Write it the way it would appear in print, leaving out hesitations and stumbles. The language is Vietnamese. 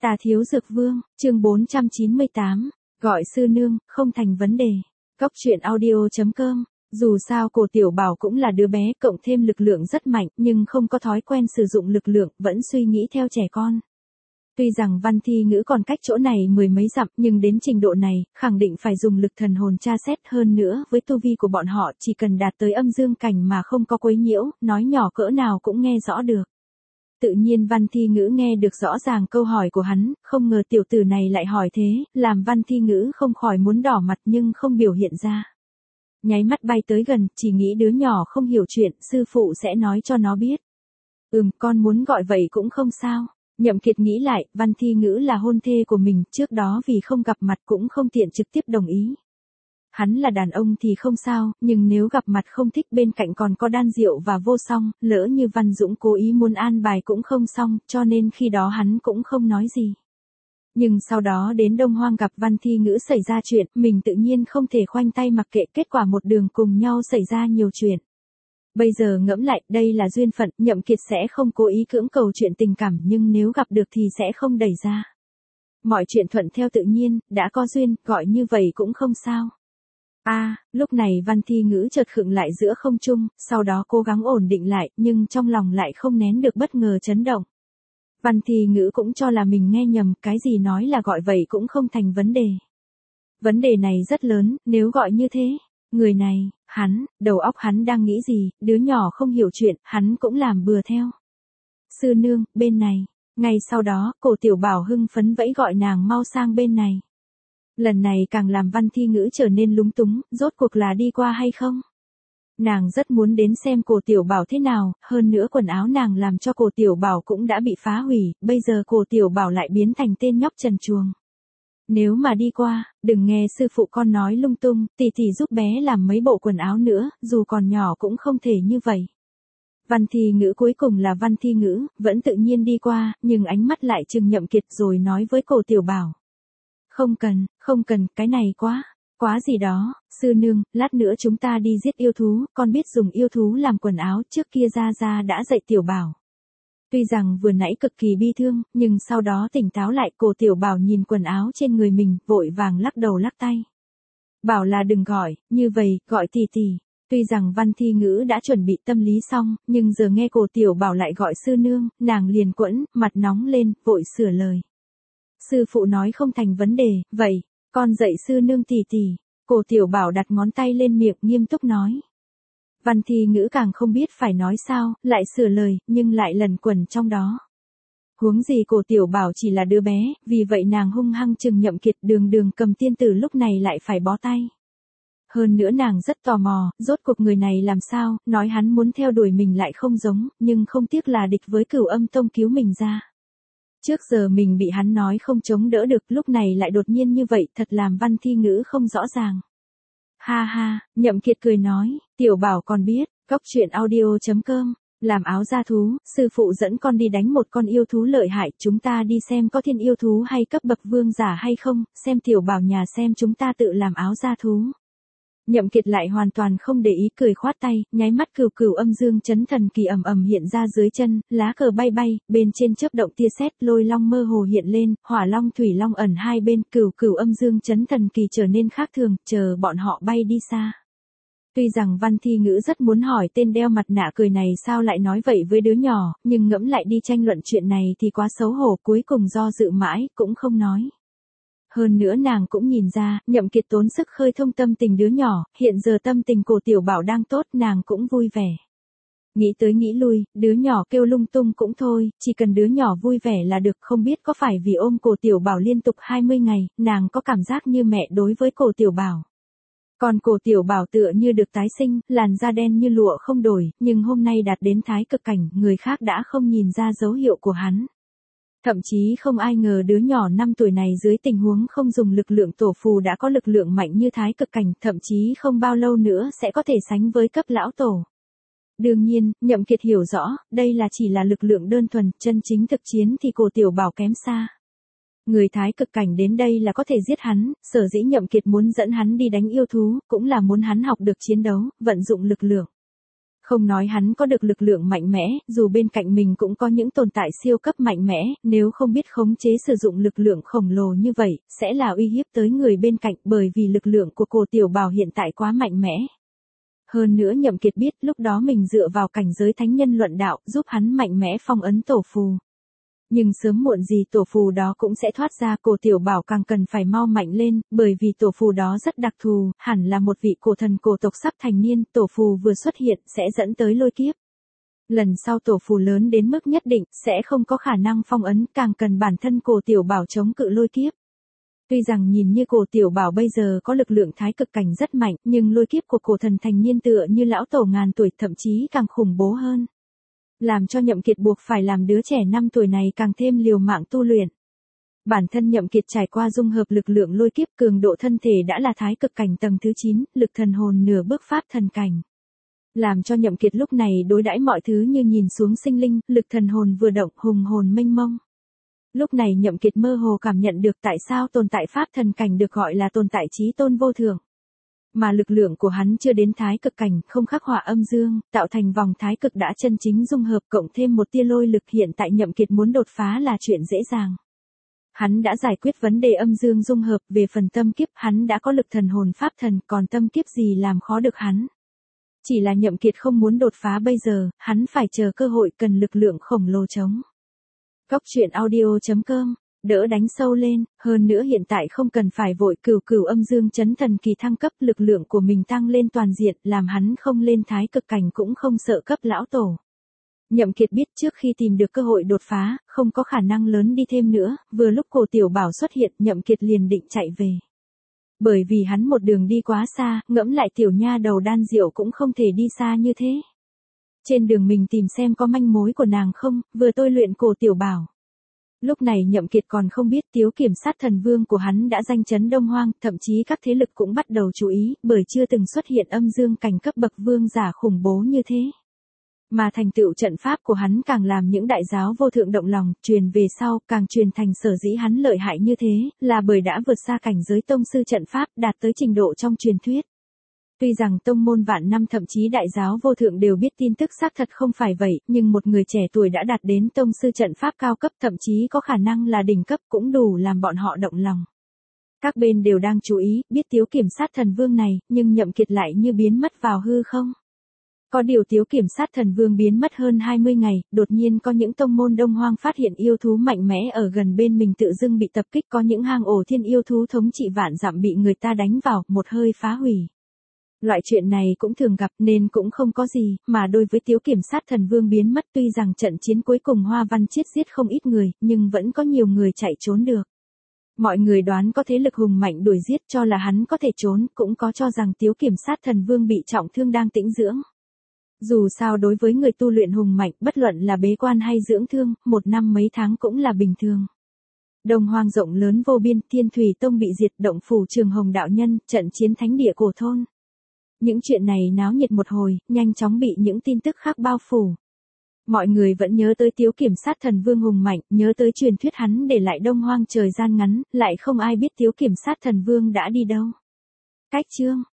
Tà Thiếu Dược Vương, chương 498, gọi sư nương, không thành vấn đề. Cóc truyện audio.com. Dù sao cổ Tiểu Bảo cũng là đứa bé cộng thêm lực lượng rất mạnh nhưng không có thói quen sử dụng lực lượng, vẫn suy nghĩ theo trẻ con. Tuy rằng Văn Thi Ngữ còn cách chỗ này mười mấy dặm nhưng đến trình độ này, khẳng định phải dùng lực thần hồn tra xét hơn nữa với tu vi của bọn họ chỉ cần đạt tới âm dương cảnh mà không có quấy nhiễu, nói nhỏ cỡ nào cũng nghe rõ được. Tự nhiên Văn Thi Ngữ nghe được rõ ràng câu hỏi của hắn, không ngờ tiểu tử này lại hỏi thế, làm Văn Thi Ngữ không khỏi muốn đỏ mặt nhưng không biểu hiện ra. Nháy mắt bay tới gần, chỉ nghĩ đứa nhỏ không hiểu chuyện, sư phụ sẽ nói cho nó biết. Con muốn gọi vậy cũng không sao. Nhậm Kiệt nghĩ lại, Văn Thi Ngữ là hôn thê của mình, trước đó vì không gặp mặt cũng không tiện trực tiếp đồng ý. Hắn là đàn ông thì không sao, nhưng nếu gặp mặt không thích bên cạnh còn có Đan Diệu và Vô Song, lỡ như Văn Dũng cố ý muốn an bài cũng không xong, cho nên khi đó hắn cũng không nói gì. Nhưng sau đó đến Đông Hoang gặp Văn Thi Ngữ xảy ra chuyện, mình tự nhiên không thể khoanh tay mặc kệ, kết quả một đường cùng nhau xảy ra nhiều chuyện. Bây giờ ngẫm lại, đây là duyên phận, Nhậm Kiệt sẽ không cố ý cưỡng cầu chuyện tình cảm nhưng nếu gặp được thì sẽ không đẩy ra. Mọi chuyện thuận theo tự nhiên, đã có duyên, gọi như vậy cũng không sao. Lúc này Văn Thi Ngữ chợt khựng lại giữa không trung, sau đó cố gắng ổn định lại, nhưng trong lòng lại không nén được bất ngờ chấn động. Văn Thi Ngữ cũng cho là mình nghe nhầm, cái gì nói là gọi vậy cũng không thành vấn đề. Vấn đề này rất lớn, nếu gọi như thế, người này, đầu óc hắn đang nghĩ gì, đứa nhỏ không hiểu chuyện, hắn cũng làm bừa theo. Sư nương, bên này. Ngay sau đó, cổ Tiểu Bảo hưng phấn vẫy gọi nàng mau sang bên này. Lần này càng làm Văn Thi Ngữ trở nên lúng túng, rốt cuộc là đi qua hay không? Nàng rất muốn đến xem cổ Tiểu Bảo thế nào, hơn nữa quần áo nàng làm cho cổ Tiểu Bảo cũng đã bị phá hủy, bây giờ cổ Tiểu Bảo lại biến thành tên nhóc trần truồng. Nếu mà đi qua, đừng nghe sư phụ con nói lung tung, tỷ tỷ giúp bé làm mấy bộ quần áo nữa, dù còn nhỏ cũng không thể như vậy. Văn Thi Ngữ cuối cùng là Văn Thi Ngữ, vẫn tự nhiên đi qua, nhưng ánh mắt lại trừng Nhậm Kiệt rồi nói với cổ Tiểu Bảo. Không cần, cái này quá gì đó, sư nương, lát nữa chúng ta đi giết yêu thú, con biết dùng yêu thú làm quần áo, trước kia Gia đã dạy Tiểu Bảo. Tuy rằng vừa nãy cực kỳ bi thương, nhưng sau đó tỉnh táo lại, cổ Tiểu Bảo nhìn quần áo trên người mình, vội vàng lắc đầu lắc tay. Bảo là đừng gọi, như vậy, gọi tỷ tỷ. Tuy rằng Văn Thi Ngữ đã chuẩn bị tâm lý xong, nhưng giờ nghe cổ Tiểu Bảo lại gọi sư nương, nàng liền quẫn, mặt nóng lên, vội sửa lời. Sư phụ nói không thành vấn đề, vậy, con dạy sư nương tỷ tỷ. Cổ Tiểu Bảo đặt ngón tay lên miệng nghiêm túc nói. Văn Thi Ngữ càng không biết phải nói sao, lại sửa lời, nhưng lại lẩn quẩn trong đó. Huống gì cổ Tiểu Bảo chỉ là đứa bé, vì vậy nàng hung hăng trừng Nhậm Kiệt, đường cầm tiên tử lúc này lại phải bó tay. Hơn nữa nàng rất tò mò, rốt cuộc người này làm sao, nói hắn muốn theo đuổi mình lại không giống, nhưng không tiếc là địch với Cửu Âm Tông cứu mình ra. Trước giờ mình bị hắn nói không chống đỡ được, lúc này lại đột nhiên như vậy, thật làm Văn Thi Ngữ không rõ ràng. Ha, Nhậm Kiệt cười nói, Tiểu Bảo còn biết, cóc truyện audio.com, làm áo da thú, sư phụ dẫn con đi đánh một con yêu thú lợi hại, chúng ta đi xem có thiên yêu thú hay cấp bậc vương giả hay không, xem Tiểu Bảo nhà xem chúng ta tự làm áo da thú. Nhậm Kiệt lại hoàn toàn không để ý, cười khoát tay, nháy mắt cửu âm dương chấn thần kỳ ầm hiện ra dưới chân, lá cờ bay, bên trên chớp động tia sét, lôi long mơ hồ hiện lên, hỏa long thủy long ẩn hai bên, cửu âm dương chấn thần kỳ trở nên khác thường, chờ bọn họ bay đi xa. Tuy rằng Văn Thi Ngữ rất muốn hỏi tên đeo mặt nạ cười này sao lại nói vậy với đứa nhỏ, nhưng ngẫm lại đi tranh luận chuyện này thì quá xấu hổ, cuối cùng do dự mãi, cũng không nói. Hơn nữa nàng cũng nhìn ra, Nhậm Kiệt tốn sức khơi thông tâm tình đứa nhỏ, hiện giờ tâm tình cổ Tiểu Bảo đang tốt, nàng cũng vui vẻ. Nghĩ tới nghĩ lui, đứa nhỏ kêu lung tung cũng thôi, chỉ cần đứa nhỏ vui vẻ là được, không biết có phải vì ôm cổ Tiểu Bảo liên tục 20 ngày, nàng có cảm giác như mẹ đối với cổ Tiểu Bảo. Còn cổ Tiểu Bảo tựa như được tái sinh, làn da đen như lụa không đổi, nhưng hôm nay đạt đến thái cực cảnh, người khác đã không nhìn ra dấu hiệu của hắn. Thậm chí không ai ngờ đứa nhỏ 5 tuổi này dưới tình huống không dùng lực lượng tổ phù đã có lực lượng mạnh như thái cực cảnh, thậm chí không bao lâu nữa sẽ có thể sánh với cấp lão tổ. Đương nhiên, Nhậm Kiệt hiểu rõ, đây là chỉ là lực lượng đơn thuần, chân chính thực chiến thì cổ Tiểu Bảo kém xa. Người thái cực cảnh đến đây là có thể giết hắn, sở dĩ Nhậm Kiệt muốn dẫn hắn đi đánh yêu thú, cũng là muốn hắn học được chiến đấu, vận dụng lực lượng. Không nói hắn có được lực lượng mạnh mẽ, dù bên cạnh mình cũng có những tồn tại siêu cấp mạnh mẽ, nếu không biết khống chế sử dụng lực lượng khổng lồ như vậy, sẽ là uy hiếp tới người bên cạnh bởi vì lực lượng của cô Tiểu Bảo hiện tại quá mạnh mẽ. Hơn nữa Nhậm Kiệt biết lúc đó mình dựa vào cảnh giới thánh nhân luận đạo giúp hắn mạnh mẽ phong ấn tổ phù. Nhưng sớm muộn gì tổ phù đó cũng sẽ thoát ra, cô Tiểu Bảo càng cần phải mau mạnh lên, bởi vì tổ phù đó rất đặc thù, hẳn là một vị cổ thần cổ tộc sắp thành niên, tổ phù vừa xuất hiện sẽ dẫn tới lôi kiếp. Lần sau tổ phù lớn đến mức nhất định, sẽ không có khả năng phong ấn, càng cần bản thân cô Tiểu Bảo chống cự lôi kiếp. Tuy rằng nhìn như cô Tiểu Bảo bây giờ có lực lượng thái cực cảnh rất mạnh, nhưng lôi kiếp của cổ thần thành niên tựa như lão tổ ngàn tuổi, thậm chí càng khủng bố hơn. Làm cho Nhậm Kiệt buộc phải làm đứa trẻ 5 tuổi này càng thêm liều mạng tu luyện. Bản thân Nhậm Kiệt trải qua dung hợp lực lượng lôi kiếp, cường độ thân thể đã là thái cực cảnh tầng thứ 9, lực thần hồn nửa bước pháp thần cảnh. Làm cho Nhậm Kiệt lúc này đối đãi mọi thứ như nhìn xuống sinh linh, lực thần hồn vừa động, hùng hồn mênh mông. Lúc này Nhậm Kiệt mơ hồ cảm nhận được tại sao tồn tại pháp thần cảnh được gọi là tồn tại chí tôn vô thượng. Mà lực lượng của hắn chưa đến thái cực cảnh, không khắc họa âm dương, tạo thành vòng thái cực đã chân chính dung hợp, cộng thêm một tia lôi lực, hiện tại Nhậm Kiệt muốn đột phá là chuyện dễ dàng. Hắn đã giải quyết vấn đề âm dương dung hợp, về phần tâm kiếp, hắn đã có lực thần hồn pháp thần, còn tâm kiếp gì làm khó được hắn. Chỉ là Nhậm Kiệt không muốn đột phá bây giờ, hắn phải chờ cơ hội, cần lực lượng khổng lồ chống. Cóc truyện audio.com, đỡ đánh sâu lên, hơn nữa hiện tại không cần phải vội, cửu âm dương chấn thần kỳ thăng cấp, lực lượng của mình tăng lên toàn diện, làm hắn không lên thái cực cảnh cũng không sợ cấp lão tổ. Nhậm Kiệt biết trước khi tìm được cơ hội đột phá, không có khả năng lớn đi thêm nữa, vừa lúc cô Tiểu Bảo xuất hiện, Nhậm Kiệt liền định chạy về. Bởi vì hắn một đường đi quá xa, ngẫm lại tiểu nha đầu đan diệu cũng không thể đi xa như thế. Trên đường mình tìm xem có manh mối của nàng không, vừa tôi luyện cổ Tiểu Bảo. Lúc này Nhậm Kiệt còn không biết Tiếu Kiểm Sát Thần Vương của hắn đã danh chấn Đông Hoang, thậm chí các thế lực cũng bắt đầu chú ý, bởi chưa từng xuất hiện âm dương cảnh cấp bậc vương giả khủng bố như thế. Mà thành tựu trận pháp của hắn càng làm những đại giáo vô thượng động lòng, truyền về sau, càng truyền thành sở dĩ hắn lợi hại như thế, là bởi đã vượt xa cảnh giới tông sư trận pháp, đạt tới trình độ trong truyền thuyết. Tuy rằng tông môn vạn năm thậm chí đại giáo vô thượng đều biết tin tức xác thật không phải vậy, nhưng một người trẻ tuổi đã đạt đến tông sư trận pháp cao cấp, thậm chí có khả năng là đỉnh cấp, cũng đủ làm bọn họ động lòng. Các bên đều đang chú ý, biết Tiếu Kiểm Sát Thần Vương này, nhưng Nhậm Kiệt lại như biến mất vào hư không. Có điều Tiếu Kiểm Sát Thần Vương biến mất hơn 20 ngày, đột nhiên có những tông môn Đông Hoang phát hiện yêu thú mạnh mẽ ở gần bên mình tự dưng bị tập kích, có những hang ổ thiên yêu thú thống trị vạn dặm bị người ta đánh vào, một hơi phá hủy. Loại chuyện này cũng thường gặp nên cũng không có gì, mà đối với Tiếu Kiểm Sát Thần Vương biến mất, tuy rằng trận chiến cuối cùng Hoa Văn Chiết giết không ít người, nhưng vẫn có nhiều người chạy trốn được. Mọi người đoán có thế lực hùng mạnh đuổi giết cho là hắn có thể trốn, cũng có cho rằng Tiếu Kiểm Sát Thần Vương bị trọng thương đang tĩnh dưỡng. Dù sao đối với người tu luyện hùng mạnh, bất luận là bế quan hay dưỡng thương, một năm mấy tháng cũng là bình thường. Đông Hoang rộng lớn vô biên, Thiên Thủy Tông bị diệt, động phủ Trường Hồng đạo nhân, trận chiến thánh địa cổ thôn. Những chuyện này náo nhiệt một hồi, nhanh chóng bị những tin tức khác bao phủ. Mọi người vẫn nhớ tới Tiếu Kiểm Sát Thần Vương hùng mạnh, nhớ tới truyền thuyết hắn để lại Đông Hoang thời gian ngắn, lại không ai biết Tiếu Kiểm Sát Thần Vương đã đi đâu. Cách chương